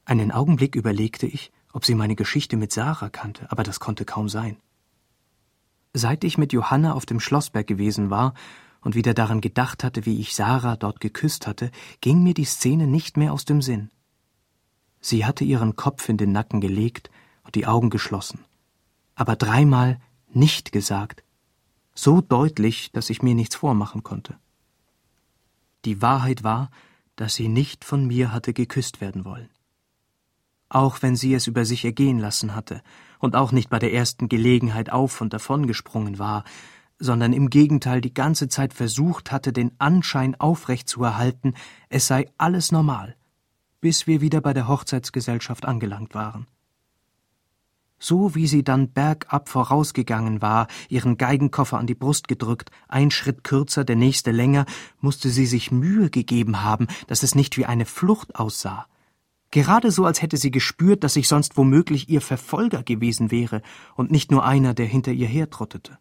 Einen Augenblick überlegte ich, ob sie meine Geschichte mit Sarah kannte, aber das konnte kaum sein. Seit ich mit Johanna auf dem Schlossberg gewesen war und wieder daran gedacht hatte, wie ich Sarah dort geküsst hatte, ging mir die Szene nicht mehr aus dem Sinn. Sie hatte ihren Kopf in den Nacken gelegt und die Augen geschlossen, aber 3-mal nicht gesagt, so deutlich, dass ich mir nichts vormachen konnte. Die Wahrheit war, dass sie nicht von mir hatte geküsst werden wollen. Auch wenn sie es über sich ergehen lassen hatte und auch nicht bei der ersten Gelegenheit auf und davon gesprungen war, sondern im Gegenteil die ganze Zeit versucht hatte, den Anschein aufrecht zu erhalten, es sei alles normal, bis wir wieder bei der Hochzeitsgesellschaft angelangt waren. So wie sie dann bergab vorausgegangen war, ihren Geigenkoffer an die Brust gedrückt, ein Schritt kürzer, der nächste länger, musste sie sich Mühe gegeben haben, dass es nicht wie eine Flucht aussah. Gerade so, als hätte sie gespürt, dass ich sonst womöglich ihr Verfolger gewesen wäre und nicht nur einer, der hinter ihr hertrottete.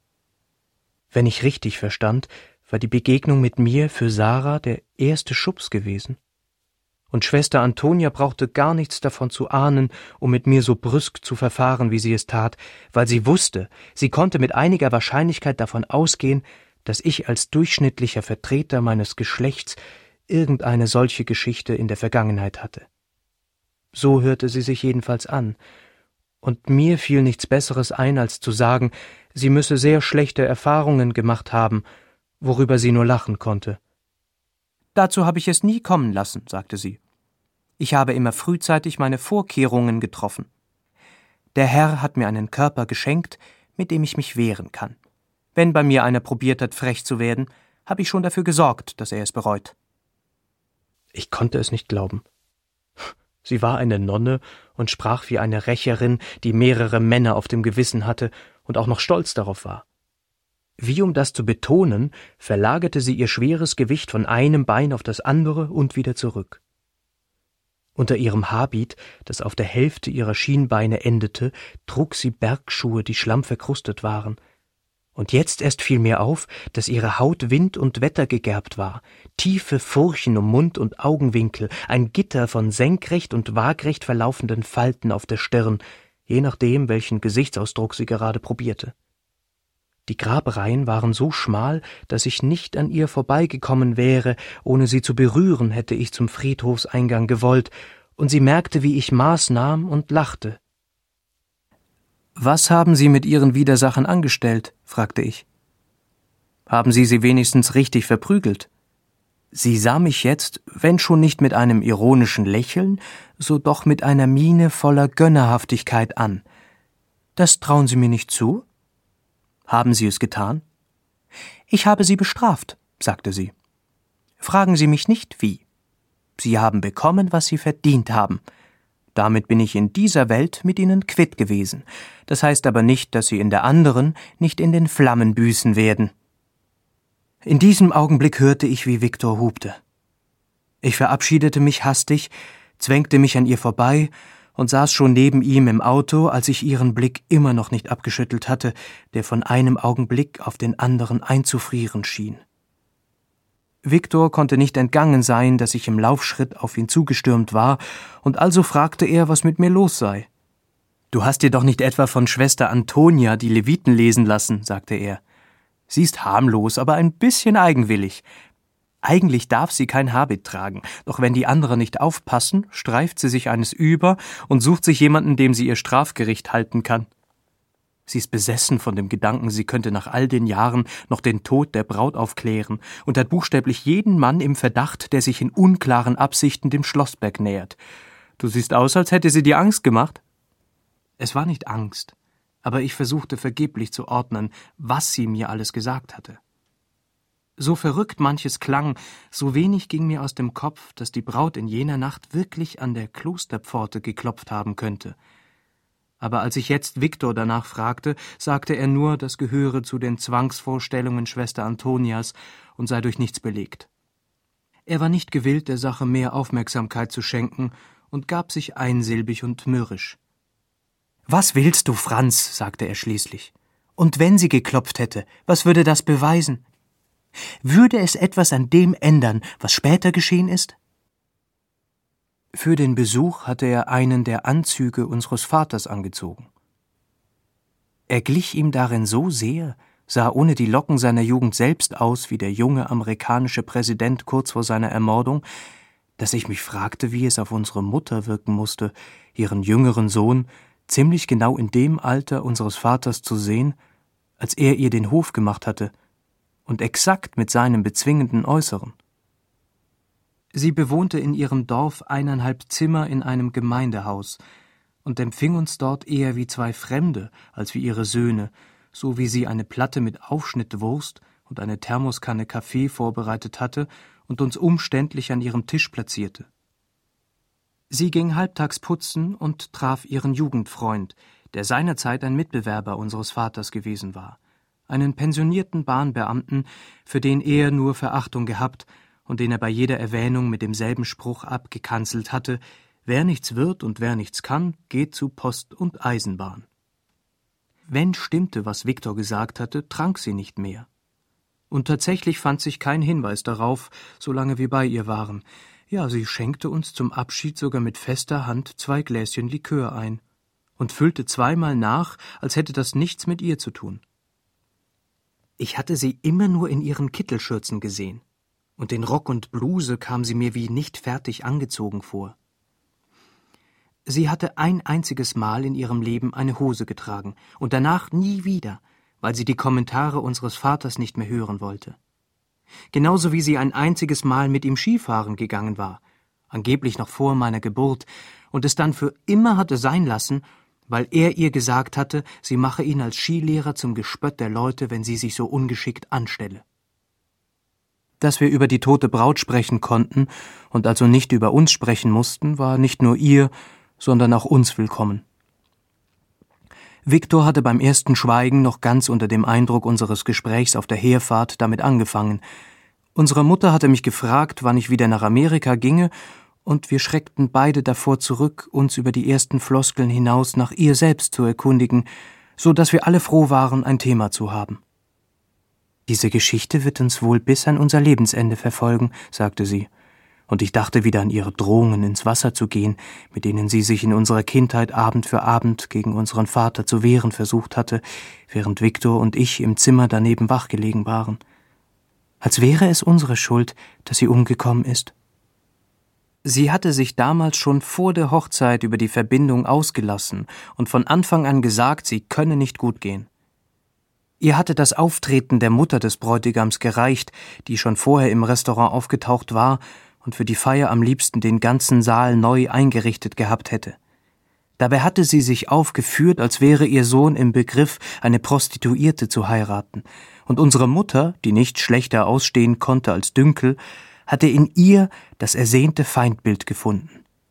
Wenn ich richtig verstand, war die Begegnung mit mir für Sarah der erste Schubs gewesen. Und Schwester Antonia brauchte gar nichts davon zu ahnen, um mit mir so brüsk zu verfahren, wie sie es tat, weil sie wusste, sie konnte mit einiger Wahrscheinlichkeit davon ausgehen, dass ich als durchschnittlicher Vertreter meines Geschlechts irgendeine solche Geschichte in der Vergangenheit hatte. So hörte sie sich jedenfalls an, und mir fiel nichts Besseres ein, als zu sagen, sie müsse sehr schlechte Erfahrungen gemacht haben, worüber sie nur lachen konnte. »Dazu habe ich es nie kommen lassen«, sagte sie. »Ich habe immer frühzeitig meine Vorkehrungen getroffen. Der Herr hat mir einen Körper geschenkt, mit dem ich mich wehren kann. Wenn bei mir einer probiert hat, frech zu werden, habe ich schon dafür gesorgt, dass er es bereut.« Ich konnte es nicht glauben. Sie war eine Nonne und sprach wie eine Rächerin, die mehrere Männer auf dem Gewissen hatte und auch noch stolz darauf war. Wie um das zu betonen, verlagerte sie ihr schweres Gewicht von einem Bein auf das andere und wieder zurück. Unter ihrem Habit, das auf der Hälfte ihrer Schienbeine endete, trug sie Bergschuhe, die schlammverkrustet waren. Und jetzt erst fiel mir auf, dass ihre Haut Wind und Wetter gegerbt war, tiefe Furchen um Mund und Augenwinkel, ein Gitter von senkrecht und waagrecht verlaufenden Falten auf der Stirn, je nachdem, welchen Gesichtsausdruck sie gerade probierte. Die Grabreihen waren so schmal, dass ich nicht an ihr vorbeigekommen wäre, ohne sie zu berühren, hätte ich zum Friedhofseingang gewollt, und sie merkte, wie ich Maß nahm und lachte. »Was haben Sie mit Ihren Widersachern angestellt?« fragte ich. »Haben Sie sie wenigstens richtig verprügelt?« Sie sah mich jetzt, wenn schon nicht mit einem ironischen Lächeln, so doch mit einer Miene voller Gönnerhaftigkeit an. »Das trauen Sie mir nicht zu?« »Haben Sie es getan?« »Ich habe Sie bestraft«, sagte sie. »Fragen Sie mich nicht, wie. Sie haben bekommen, was Sie verdient haben. Damit bin ich in dieser Welt mit Ihnen quitt gewesen. Das heißt aber nicht, dass Sie in der anderen nicht in den Flammen büßen werden.« In diesem Augenblick hörte ich, wie Viktor hupte. Ich verabschiedete mich hastig, zwängte mich an ihr vorbei und saß schon neben ihm im Auto, als ich ihren Blick immer noch nicht abgeschüttelt hatte, der von einem Augenblick auf den anderen einzufrieren schien. Viktor konnte nicht entgangen sein, dass ich im Laufschritt auf ihn zugestürmt war, und also fragte er, was mit mir los sei. »Du hast dir doch nicht etwa von Schwester Antonia die Leviten lesen lassen«, sagte er. »Sie ist harmlos, aber ein bisschen eigenwillig. Eigentlich darf sie kein Habit tragen, doch wenn die anderen nicht aufpassen, streift sie sich eines über und sucht sich jemanden, dem sie ihr Strafgericht halten kann. Sie ist besessen von dem Gedanken, sie könnte nach all den Jahren noch den Tod der Braut aufklären und hat buchstäblich jeden Mann im Verdacht, der sich in unklaren Absichten dem Schlossberg nähert. Du siehst aus, als hätte sie dir Angst gemacht.« Es war nicht Angst, aber ich versuchte vergeblich zu ordnen, was sie mir alles gesagt hatte. So verrückt manches klang, so wenig ging mir aus dem Kopf, dass die Braut in jener Nacht wirklich an der Klosterpforte geklopft haben könnte. Aber als ich jetzt Viktor danach fragte, sagte er nur, das gehöre zu den Zwangsvorstellungen Schwester Antonias und sei durch nichts belegt. Er war nicht gewillt, der Sache mehr Aufmerksamkeit zu schenken und gab sich einsilbig und mürrisch. »Was willst du, Franz?« sagte er schließlich. »Und wenn sie geklopft hätte, was würde das beweisen? Würde es etwas an dem ändern, was später geschehen ist?« Für den Besuch hatte er einen der Anzüge unseres Vaters angezogen. Er glich ihm darin so sehr, sah ohne die Locken seiner Jugend selbst aus wie der junge amerikanische Präsident kurz vor seiner Ermordung, dass ich mich fragte, wie es auf unsere Mutter wirken musste, ihren jüngeren Sohn ziemlich genau in dem Alter unseres Vaters zu sehen, als er ihr den Hof gemacht hatte, und exakt mit seinem bezwingenden Äußeren. Sie bewohnte in ihrem Dorf 1,5 Zimmer in einem Gemeindehaus und empfing uns dort eher wie 2 Fremde als wie ihre Söhne, so wie sie eine Platte mit Aufschnittwurst und eine Thermoskanne Kaffee vorbereitet hatte und uns umständlich an ihrem Tisch platzierte. Sie ging halbtags putzen und traf ihren Jugendfreund, der seinerzeit ein Mitbewerber unseres Vaters gewesen war, einen pensionierten Bahnbeamten, für den er nur Verachtung gehabt und den er bei jeder Erwähnung mit demselben Spruch abgekanzelt hatte: Wer nichts wird und wer nichts kann, geht zu Post und Eisenbahn. Wenn stimmte, was Viktor gesagt hatte, trank sie nicht mehr. Und tatsächlich fand sich kein Hinweis darauf, solange wir bei ihr waren. Ja, sie schenkte uns zum Abschied sogar mit fester Hand 2 Gläschen Likör ein und füllte zweimal nach, als hätte das nichts mit ihr zu tun. Ich hatte sie immer nur in ihren Kittelschürzen gesehen, und in Rock und Bluse kam sie mir wie nicht fertig angezogen vor. Sie hatte ein einziges Mal in ihrem Leben eine Hose getragen und danach nie wieder, weil sie die Kommentare unseres Vaters nicht mehr hören wollte. Genauso wie sie ein einziges Mal mit ihm Skifahren gegangen war, angeblich noch vor meiner Geburt, und es dann für immer hatte sein lassen, weil er ihr gesagt hatte, sie mache ihn als Skilehrer zum Gespött der Leute, wenn sie sich so ungeschickt anstelle. Dass wir über die tote Braut sprechen konnten und also nicht über uns sprechen mussten, war nicht nur ihr, sondern auch uns willkommen. Viktor hatte beim ersten Schweigen noch ganz unter dem Eindruck unseres Gesprächs auf der Herfahrt damit angefangen. Unsere Mutter hatte mich gefragt, wann ich wieder nach Amerika ginge, und wir schreckten beide davor zurück, uns über die ersten Floskeln hinaus nach ihr selbst zu erkundigen, so dass wir alle froh waren, ein Thema zu haben. »Diese Geschichte wird uns wohl bis an unser Lebensende verfolgen«, sagte sie, und ich dachte wieder an ihre Drohungen, ins Wasser zu gehen, mit denen sie sich in unserer Kindheit Abend für Abend gegen unseren Vater zu wehren versucht hatte, während Viktor und ich im Zimmer daneben wachgelegen waren. Als wäre es unsere Schuld, dass sie umgekommen ist. Sie hatte sich damals schon vor der Hochzeit über die Verbindung ausgelassen und von Anfang an gesagt, sie könne nicht gut gehen. Ihr hatte das Auftreten der Mutter des Bräutigams gereicht, die schon vorher im Restaurant aufgetaucht war und für die Feier am liebsten den ganzen Saal neu eingerichtet gehabt hätte. Dabei hatte sie sich aufgeführt, als wäre ihr Sohn im Begriff, eine Prostituierte zu heiraten, und unsere Mutter, die nicht schlechter ausstehen konnte als Dünkel, hatte in ihr das ersehnte Feindbild gefunden.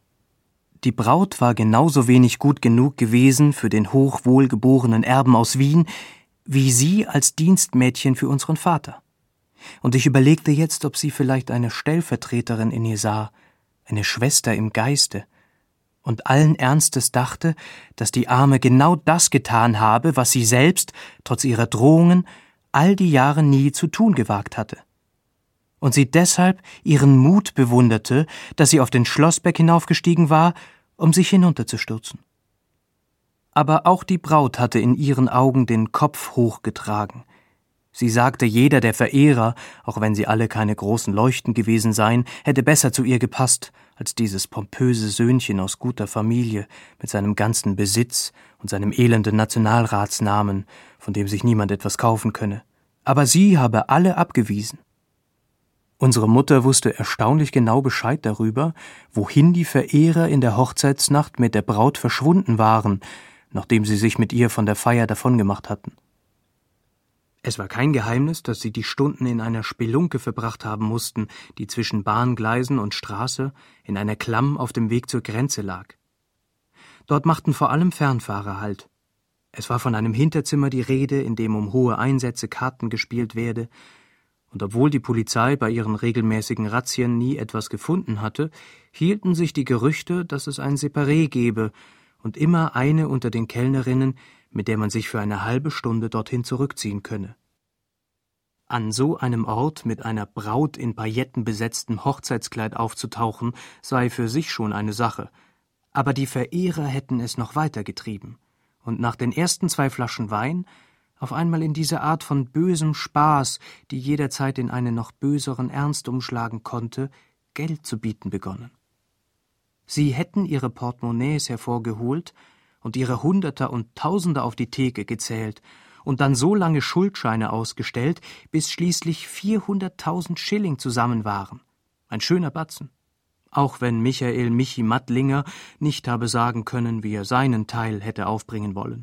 Die Braut war genauso wenig gut genug gewesen für den hochwohlgeborenen Erben aus Wien, wie sie als Dienstmädchen für unseren Vater. Und ich überlegte jetzt, ob sie vielleicht eine Stellvertreterin in ihr sah, eine Schwester im Geiste, und allen Ernstes dachte, dass die Arme genau das getan habe, was sie selbst, trotz ihrer Drohungen, all die Jahre nie zu tun gewagt hatte. Und sie deshalb ihren Mut bewunderte, dass sie auf den Schlossberg hinaufgestiegen war, um sich hinunterzustürzen. Aber auch die Braut hatte in ihren Augen den Kopf hochgetragen. Sie sagte, jeder der Verehrer, auch wenn sie alle keine großen Leuchten gewesen seien, hätte besser zu ihr gepasst als dieses pompöse Söhnchen aus guter Familie mit seinem ganzen Besitz und seinem elenden Nationalratsnamen, von dem sich niemand etwas kaufen könne. Aber sie habe alle abgewiesen. Unsere Mutter wusste erstaunlich genau Bescheid darüber, wohin die Verehrer in der Hochzeitsnacht mit der Braut verschwunden waren, nachdem sie sich mit ihr von der Feier davongemacht hatten. Es war kein Geheimnis, dass sie die Stunden in einer Spelunke verbracht haben mussten, die zwischen Bahngleisen und Straße in einer Klamm auf dem Weg zur Grenze lag. Dort machten vor allem Fernfahrer Halt. Es war von einem Hinterzimmer die Rede, in dem um hohe Einsätze Karten gespielt werde, und obwohl die Polizei bei ihren regelmäßigen Razzien nie etwas gefunden hatte, hielten sich die Gerüchte, dass es ein Separé gebe und immer eine unter den Kellnerinnen, mit der man sich für eine halbe Stunde dorthin zurückziehen könne. An so einem Ort mit einer Braut in paillettenbesetztem Hochzeitskleid aufzutauchen, sei für sich schon eine Sache. Aber die Verehrer hätten es noch weiter getrieben und nach den ersten 2 Flaschen Wein auf einmal in diese Art von bösem Spaß, die jederzeit in einen noch böseren Ernst umschlagen konnte, Geld zu bieten begonnen. Sie hätten ihre Portemonnaies hervorgeholt und ihre Hunderter und Tausender auf die Theke gezählt und dann so lange Schuldscheine ausgestellt, bis schließlich 400.000 Schilling zusammen waren. Ein schöner Batzen. Auch wenn Michael Michi Mattlinger nicht habe sagen können, wie er seinen Teil hätte aufbringen wollen.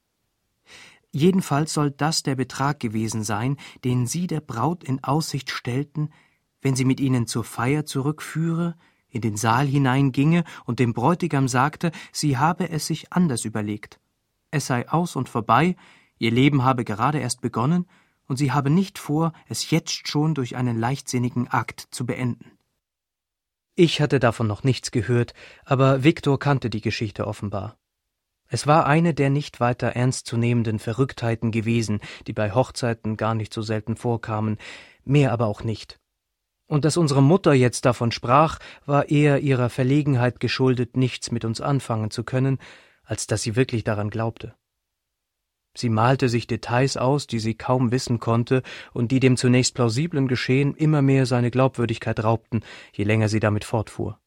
Jedenfalls soll das der Betrag gewesen sein, den sie der Braut in Aussicht stellten, wenn sie mit ihnen zur Feier zurückführe, in den Saal hineinginge und dem Bräutigam sagte, sie habe es sich anders überlegt. Es sei aus und vorbei, ihr Leben habe gerade erst begonnen, und sie habe nicht vor, es jetzt schon durch einen leichtsinnigen Akt zu beenden. Ich hatte davon noch nichts gehört, aber Viktor kannte die Geschichte offenbar. Es war eine der nicht weiter ernstzunehmenden Verrücktheiten gewesen, die bei Hochzeiten gar nicht so selten vorkamen, mehr aber auch nicht. Und dass unsere Mutter jetzt davon sprach, war eher ihrer Verlegenheit geschuldet, nichts mit uns anfangen zu können, als dass sie wirklich daran glaubte. Sie malte sich Details aus, die sie kaum wissen konnte und die dem zunächst plausiblen Geschehen immer mehr seine Glaubwürdigkeit raubten, je länger sie damit fortfuhr.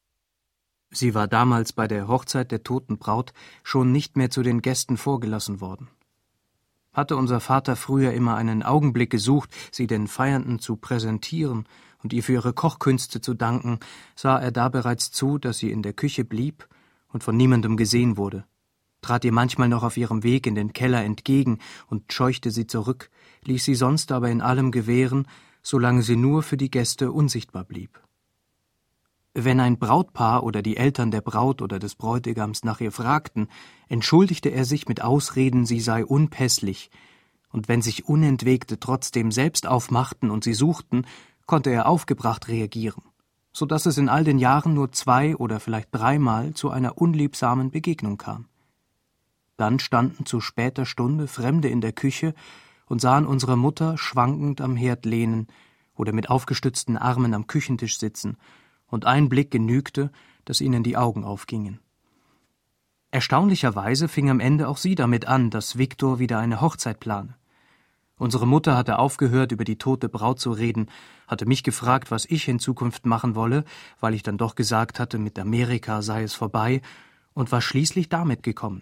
Sie war damals bei der Hochzeit der toten Braut schon nicht mehr zu den Gästen vorgelassen worden. Hatte unser Vater früher immer einen Augenblick gesucht, sie den Feiernden zu präsentieren und ihr für ihre Kochkünste zu danken, sah er da bereits zu, dass sie in der Küche blieb und von niemandem gesehen wurde, trat ihr manchmal noch auf ihrem Weg in den Keller entgegen und scheuchte sie zurück, ließ sie sonst aber in allem gewähren, solange sie nur für die Gäste unsichtbar blieb. Wenn ein Brautpaar oder die Eltern der Braut oder des Bräutigams nach ihr fragten, entschuldigte er sich mit Ausreden, sie sei unpässlich, und wenn sich Unentwegte trotzdem selbst aufmachten und sie suchten, konnte er aufgebracht reagieren, so dass es in all den Jahren nur 2 oder vielleicht 3-mal zu einer unliebsamen Begegnung kam. Dann standen zu später Stunde Fremde in der Küche und sahen unsere Mutter schwankend am Herd lehnen oder mit aufgestützten Armen am Küchentisch sitzen, und ein Blick genügte, dass ihnen die Augen aufgingen. Erstaunlicherweise fing am Ende auch sie damit an, dass Viktor wieder eine Hochzeit plane. Unsere Mutter hatte aufgehört, über die tote Braut zu reden, hatte mich gefragt, was ich in Zukunft machen wolle, weil ich dann doch gesagt hatte, mit Amerika sei es vorbei, und war schließlich damit gekommen.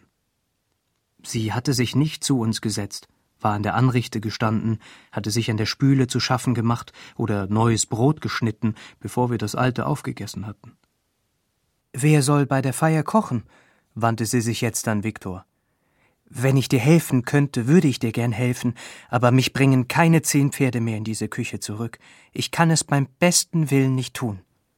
Sie hatte sich nicht zu uns gesetzt, war an der Anrichte gestanden, hatte sich an der Spüle zu schaffen gemacht oder neues Brot geschnitten, bevor wir das alte aufgegessen hatten. »Wer soll bei der Feier kochen?« wandte sie sich jetzt an Viktor. »Wenn ich dir helfen könnte, würde ich dir gern helfen, aber mich bringen keine 10 Pferde mehr in diese Küche zurück. Ich kann es beim besten Willen nicht tun.«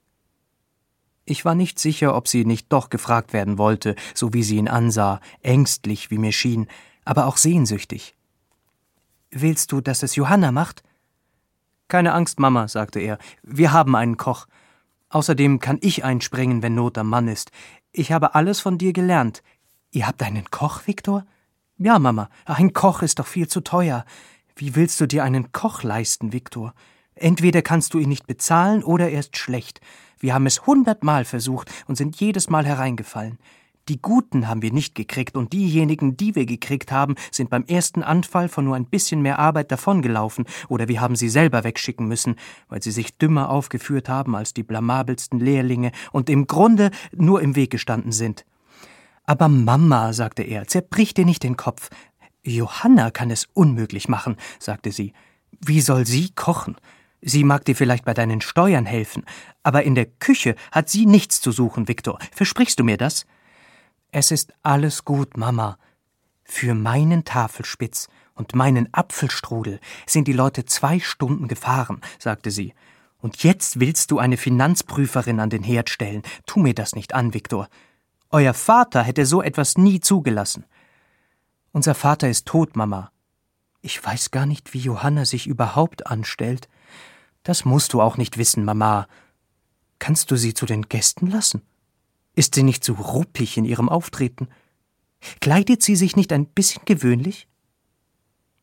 Ich war nicht sicher, ob sie nicht doch gefragt werden wollte, so wie sie ihn ansah, ängstlich, wie mir schien, aber auch sehnsüchtig. »Willst du, dass es Johanna macht?« »Keine Angst, Mama«, sagte er, »wir haben einen Koch. Außerdem kann ich einspringen, wenn Not am Mann ist. Ich habe alles von dir gelernt.« »Ihr habt einen Koch, Viktor?« »Ja, Mama, ein Koch ist doch viel zu teuer. Wie willst du dir einen Koch leisten, Viktor? Entweder kannst du ihn nicht bezahlen oder er ist schlecht. Wir haben es 100-mal versucht und sind jedes Mal hereingefallen. Die Guten haben wir nicht gekriegt und diejenigen, die wir gekriegt haben, sind beim ersten Anfall von nur ein bisschen mehr Arbeit davongelaufen oder wir haben sie selber wegschicken müssen, weil sie sich dümmer aufgeführt haben als die blamabelsten Lehrlinge und im Grunde nur im Weg gestanden sind.« »Aber Mama«, sagte er, »zerbrich dir nicht den Kopf. Johanna kann es unmöglich machen«, sagte sie. »Wie soll sie kochen? Sie mag dir vielleicht bei deinen Steuern helfen, aber in der Küche hat sie nichts zu suchen, Viktor. Versprichst du mir das?« »Es ist alles gut, Mama. Für meinen Tafelspitz und meinen Apfelstrudel sind die Leute 2 Stunden gefahren«, sagte sie. »Und jetzt willst du eine Finanzprüferin an den Herd stellen. Tu mir das nicht an, Viktor. Euer Vater hätte so etwas nie zugelassen.« »Unser Vater ist tot, Mama.« »Ich weiß gar nicht, wie Johanna sich überhaupt anstellt.« »Das musst du auch nicht wissen, Mama. Kannst du sie zu den Gästen lassen? Ist sie nicht so ruppig in ihrem Auftreten? Kleidet sie sich nicht ein bisschen gewöhnlich?«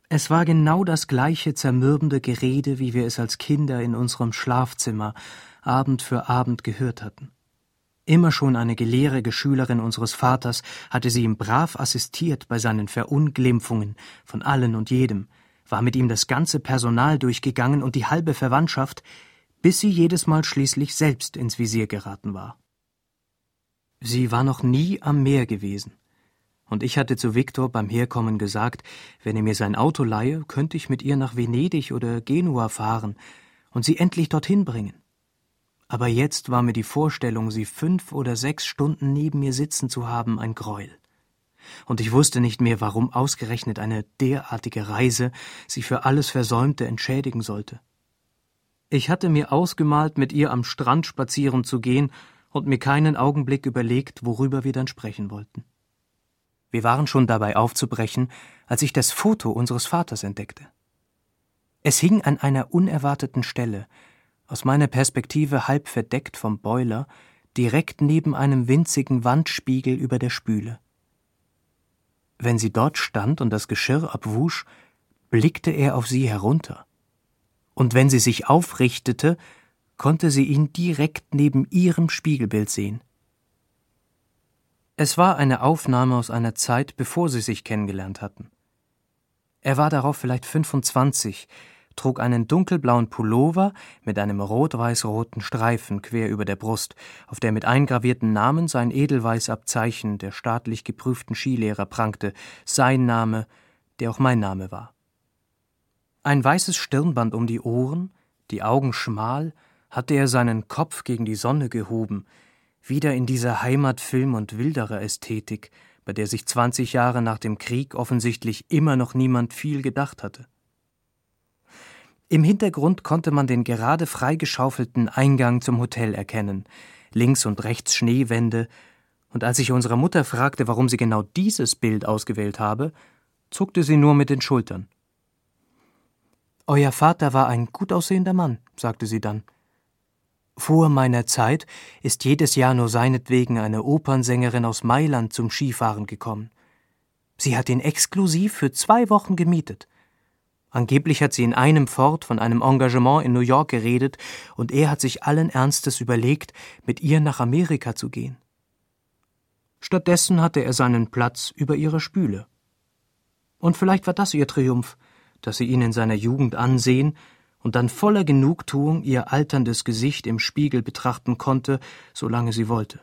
Es war genau das gleiche zermürbende Gerede, wie wir es als Kinder in unserem Schlafzimmer Abend für Abend gehört hatten. Immer schon eine gelehrige Schülerin unseres Vaters hatte sie ihm brav assistiert bei seinen Verunglimpfungen von allen und jedem, war mit ihm das ganze Personal durchgegangen und die halbe Verwandtschaft, bis sie jedes Mal schließlich selbst ins Visier geraten war. Sie war noch nie am Meer gewesen, und ich hatte zu Viktor beim Herkommen gesagt, wenn er mir sein Auto leihe, könnte ich mit ihr nach Venedig oder Genua fahren und sie endlich dorthin bringen. Aber jetzt war mir die Vorstellung, sie 5 oder 6 Stunden neben mir sitzen zu haben, ein Greuel. Und ich wusste nicht mehr, warum ausgerechnet eine derartige Reise sie für alles Versäumte entschädigen sollte. Ich hatte mir ausgemalt, mit ihr am Strand spazieren zu gehen und mir keinen Augenblick überlegt, worüber wir dann sprechen wollten. Wir waren schon dabei aufzubrechen, als ich das Foto unseres Vaters entdeckte. Es hing an einer unerwarteten Stelle, aus meiner Perspektive halb verdeckt vom Boiler, direkt neben einem winzigen Wandspiegel über der Spüle. Wenn sie dort stand und das Geschirr abwusch, blickte er auf sie herunter. Und wenn sie sich aufrichtete, konnte sie ihn direkt neben ihrem Spiegelbild sehen. Es war eine Aufnahme aus einer Zeit, bevor sie sich kennengelernt hatten. Er war darauf vielleicht 25, trug einen dunkelblauen Pullover mit einem rot-weiß-roten Streifen quer über der Brust, auf der mit eingravierten Namen sein Edelweißabzeichen der staatlich geprüften Skilehrer prangte, sein Name, der auch mein Name war. Ein weißes Stirnband um die Ohren, die Augen schmal, hatte er seinen Kopf gegen die Sonne gehoben, wieder in dieser Heimatfilm- und Wilderer-Ästhetik, bei der sich 20 Jahre nach dem Krieg offensichtlich immer noch niemand viel gedacht hatte. Im Hintergrund konnte man den gerade freigeschaufelten Eingang zum Hotel erkennen, links und rechts Schneewände, und als ich unsere Mutter fragte, warum sie genau dieses Bild ausgewählt habe, zuckte sie nur mit den Schultern. »Euer Vater war ein gut aussehender Mann«, sagte sie dann. »Vor meiner Zeit ist jedes Jahr nur seinetwegen eine Opernsängerin aus Mailand zum Skifahren gekommen. Sie hat ihn exklusiv für 2 Wochen gemietet. Angeblich hat sie in einem Fort von einem Engagement in New York geredet, und er hat sich allen Ernstes überlegt, mit ihr nach Amerika zu gehen. Stattdessen hatte er seinen Platz über ihrer Spüle. Und vielleicht war das ihr Triumph, dass sie ihn in seiner Jugend ansehen und dann voller Genugtuung ihr alterndes Gesicht im Spiegel betrachten konnte, solange sie wollte.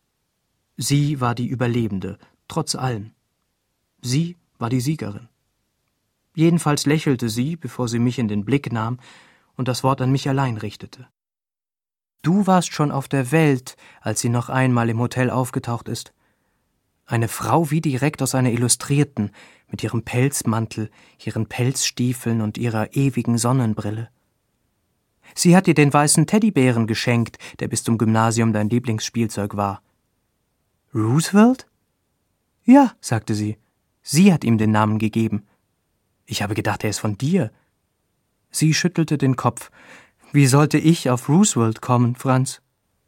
Sie war die Überlebende, trotz allem. Sie war die Siegerin. Jedenfalls lächelte sie, bevor sie mich in den Blick nahm und das Wort an mich allein richtete. »Du warst schon auf der Welt, als sie noch einmal im Hotel aufgetaucht ist. Eine Frau wie direkt aus einer Illustrierten, mit ihrem Pelzmantel, ihren Pelzstiefeln und ihrer ewigen Sonnenbrille. Sie hat dir den weißen Teddybären geschenkt, der bis zum Gymnasium dein Lieblingsspielzeug war.« »Roosevelt?« »Ja«, sagte sie. »Sie hat ihm den Namen gegeben. Ich habe gedacht, er ist von dir.« Sie schüttelte den Kopf. »Wie sollte ich auf Roosevelt kommen, Franz?«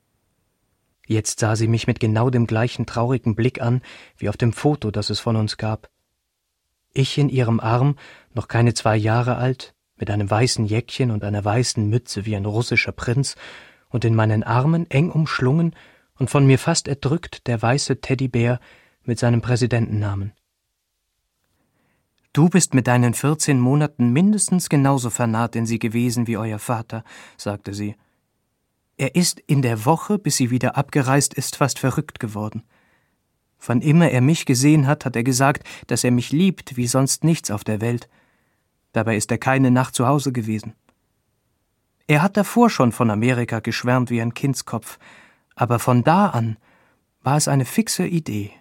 Jetzt sah sie mich mit genau dem gleichen traurigen Blick an, wie auf dem Foto, das es von uns gab. Ich in ihrem Arm, noch keine 2 Jahre alt, mit einem weißen Jäckchen und einer weißen Mütze wie ein russischer Prinz, und in meinen Armen eng umschlungen und von mir fast erdrückt der weiße Teddybär mit seinem Präsidentennamen. »Du bist mit deinen 14 Monaten mindestens genauso vernarrt in sie gewesen wie euer Vater«, sagte sie. »Er ist in der Woche, bis sie wieder abgereist ist, fast verrückt geworden. Wann immer er mich gesehen hat, hat er gesagt, dass er mich liebt wie sonst nichts auf der Welt. Dabei ist er keine Nacht zu Hause gewesen. Er hat davor schon von Amerika geschwärmt wie ein Kindskopf, aber von da an war es eine fixe Idee.«